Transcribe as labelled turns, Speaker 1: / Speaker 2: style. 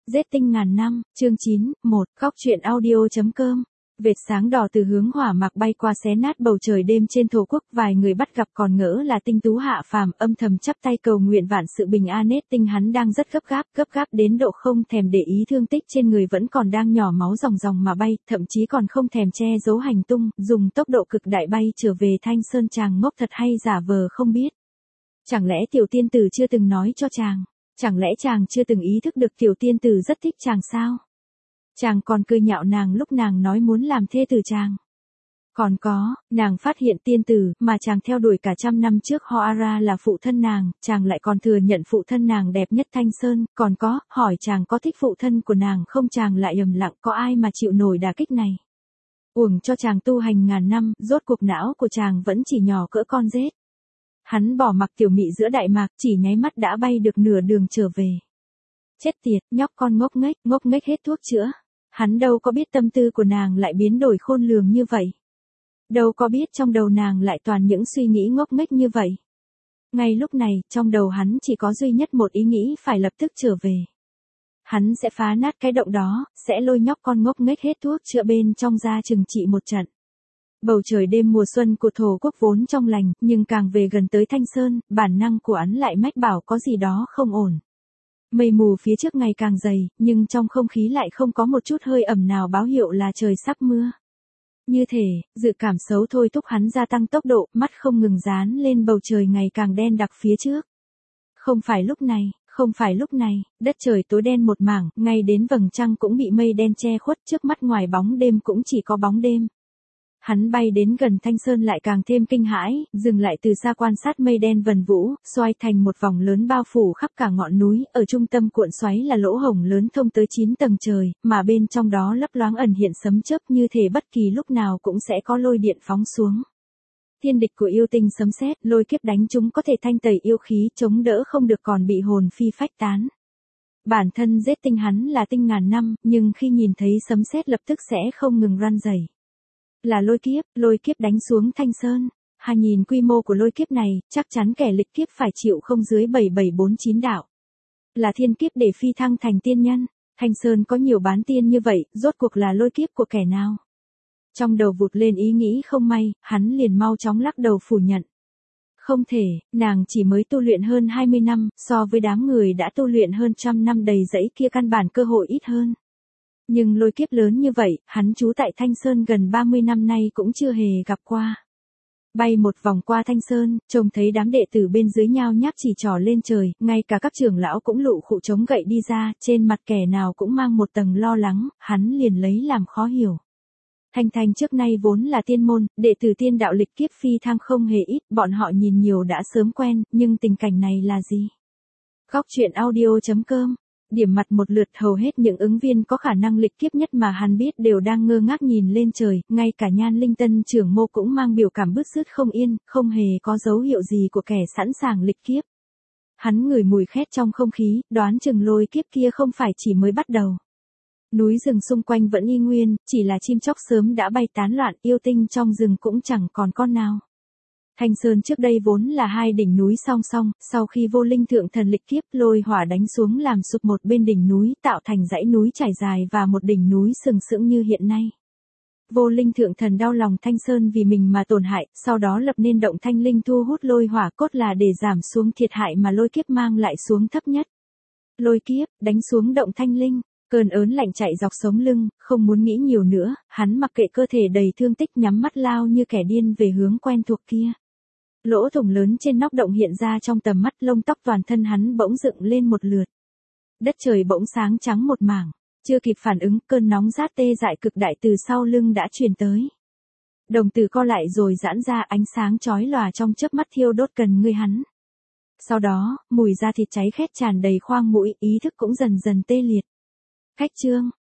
Speaker 1: Giết tinh ngàn năm, chương 9, 1, Góc truyện audio.com. Vệt sáng đỏ từ hướng hỏa mạc bay qua xé nát bầu trời đêm trên thổ quốc, vài người bắt gặp còn ngỡ là tinh tú hạ phàm, âm thầm chắp tay cầu nguyện vạn sự bình an. Nết tinh hắn đang rất gấp gáp đến độ không thèm để ý thương tích trên người vẫn còn đang nhỏ máu ròng ròng mà bay, thậm chí còn không thèm che giấu hành tung, dùng tốc độ cực đại bay trở về Thanh Sơn. Chàng ngốc thật hay giả vờ không biết? Chẳng lẽ tiểu tiên tử chưa từng nói cho chàng? Chẳng lẽ chàng chưa từng ý thức được tiểu tiên tử rất thích chàng sao? Chàng còn cười nhạo nàng lúc nàng nói muốn làm thê tử chàng. Còn có, nàng phát hiện tiên tử mà chàng theo đuổi cả trăm năm trước Hoara là phụ thân nàng, chàng lại còn thừa nhận phụ thân nàng đẹp nhất Thanh Sơn. Còn có, hỏi chàng có thích phụ thân của nàng không, chàng lại im lặng. Có ai mà chịu nổi đả kích này? Uổng cho chàng tu hành ngàn năm, rốt cuộc não của chàng vẫn chỉ nhỏ cỡ con rết. Hắn bỏ mặc tiểu mị giữa đại mạc, chỉ nháy mắt đã bay được nửa đường trở về. Chết tiệt, nhóc con ngốc nghếch hết thuốc chữa. Hắn đâu có biết tâm tư của nàng lại biến đổi khôn lường như vậy. Đâu có biết trong đầu nàng lại toàn những suy nghĩ ngốc nghếch như vậy. Ngay lúc này, trong đầu hắn chỉ có duy nhất một ý nghĩ, phải lập tức trở về. Hắn sẽ phá nát cái động đó, sẽ lôi nhóc con ngốc nghếch hết thuốc chữa bên trong ra trừng trị một trận. Bầu trời đêm mùa xuân của thổ quốc vốn trong lành, nhưng càng về gần tới Thanh Sơn, bản năng của hắn lại mách bảo có gì đó không ổn. Mây mù phía trước ngày càng dày, nhưng trong không khí lại không có một chút hơi ẩm nào báo hiệu là trời sắp mưa. Như thể, dự cảm xấu thôi thúc hắn gia tăng tốc độ, mắt không ngừng dán lên bầu trời ngày càng đen đặc phía trước. Không phải lúc này, đất trời tối đen một mảng, ngay đến vầng trăng cũng bị mây đen che khuất, trước mắt ngoài bóng đêm cũng chỉ có bóng đêm. Hắn bay đến gần Thanh Sơn lại càng thêm kinh hãi, dừng lại từ xa quan sát mây đen vần vũ, xoay thành một vòng lớn bao phủ khắp cả ngọn núi, ở trung tâm cuộn xoáy là lỗ hổng lớn thông tới 9 tầng trời, mà bên trong đó lấp loáng ẩn hiện sấm chớp, như thể bất kỳ lúc nào cũng sẽ có lôi điện phóng xuống. Thiên địch của yêu tinh sấm sét, lôi kiếp đánh chúng có thể thanh tẩy yêu khí, chống đỡ không được còn bị hồn phi phách tán. Bản thân giết tinh hắn là tinh ngàn năm, nhưng khi nhìn thấy sấm sét lập tức sẽ không ngừng răn rẩy. Là lôi kiếp đánh xuống Thanh Sơn. Nhìn quy mô của lôi kiếp này, chắc chắn kẻ lịch kiếp phải chịu không dưới 7749 đạo. Là thiên kiếp để phi thăng thành tiên nhân. Thanh Sơn có nhiều bán tiên như vậy, rốt cuộc là lôi kiếp của kẻ nào? Trong đầu vụt lên ý nghĩ không may, hắn liền mau chóng lắc đầu phủ nhận. Không thể, nàng chỉ mới tu luyện hơn 20 năm, so với đám người đã tu luyện hơn trăm năm đầy dẫy kia căn bản cơ hội ít hơn. Nhưng lôi kiếp lớn như vậy, hắn trú tại Thanh Sơn gần 30 năm nay cũng chưa hề gặp qua. Bay một vòng qua Thanh Sơn, trông thấy đám đệ tử bên dưới nhao nhác chỉ trỏ lên trời, ngay cả các trưởng lão cũng lụ khụ chống gậy đi ra, trên mặt kẻ nào cũng mang một tầng lo lắng, hắn liền lấy làm khó hiểu. Thanh trước nay vốn là tiên môn, đệ tử tiên đạo lịch kiếp phi thăng không hề ít, bọn họ nhìn nhiều đã sớm quen, nhưng tình cảnh này là gì? Góc truyện audio.com. Điểm mặt một lượt, hầu hết những ứng viên có khả năng lịch kiếp nhất mà hắn biết đều đang ngơ ngác nhìn lên trời, ngay cả Nhan Linh Tân trưởng mô cũng mang biểu cảm bứt rứt không yên, không hề có dấu hiệu gì của kẻ sẵn sàng lịch kiếp. Hắn ngửi mùi khét trong không khí, đoán chừng lôi kiếp kia không phải chỉ mới bắt đầu. Núi rừng xung quanh vẫn y nguyên, chỉ là chim chóc sớm đã bay tán loạn, yêu tinh trong rừng cũng chẳng còn con nào. Thanh Sơn trước đây vốn là hai đỉnh núi song song, sau khi vô linh thượng thần lịch kiếp lôi hỏa đánh xuống làm sụp một bên đỉnh núi, tạo thành dãy núi trải dài và một đỉnh núi sừng sững như hiện nay. Vô linh thượng thần đau lòng Thanh Sơn vì mình mà tổn hại, sau đó lập nên động Thanh Linh thu hút lôi hỏa cốt là để giảm xuống thiệt hại mà lôi kiếp mang lại xuống thấp nhất. Lôi kiếp, đánh xuống động Thanh Linh. Cơn ớn lạnh chạy dọc sống lưng, không muốn nghĩ nhiều nữa, hắn mặc kệ cơ thể đầy thương tích, nhắm mắt lao như kẻ điên về hướng quen thuộc kia. Lỗ thủng lớn trên nóc động hiện ra trong tầm mắt, lông tóc toàn thân hắn bỗng dựng lên một lượt. Đất trời bỗng sáng trắng một mảng, chưa kịp phản ứng, cơn nóng rát tê dại cực đại từ sau lưng đã truyền tới. Đồng tử co lại rồi giãn ra, ánh sáng chói lòa trong chớp mắt thiêu đốt gần người hắn. Sau đó, mùi da thịt cháy khét tràn đầy khoang mũi, ý thức cũng dần dần tê liệt. Cách chương,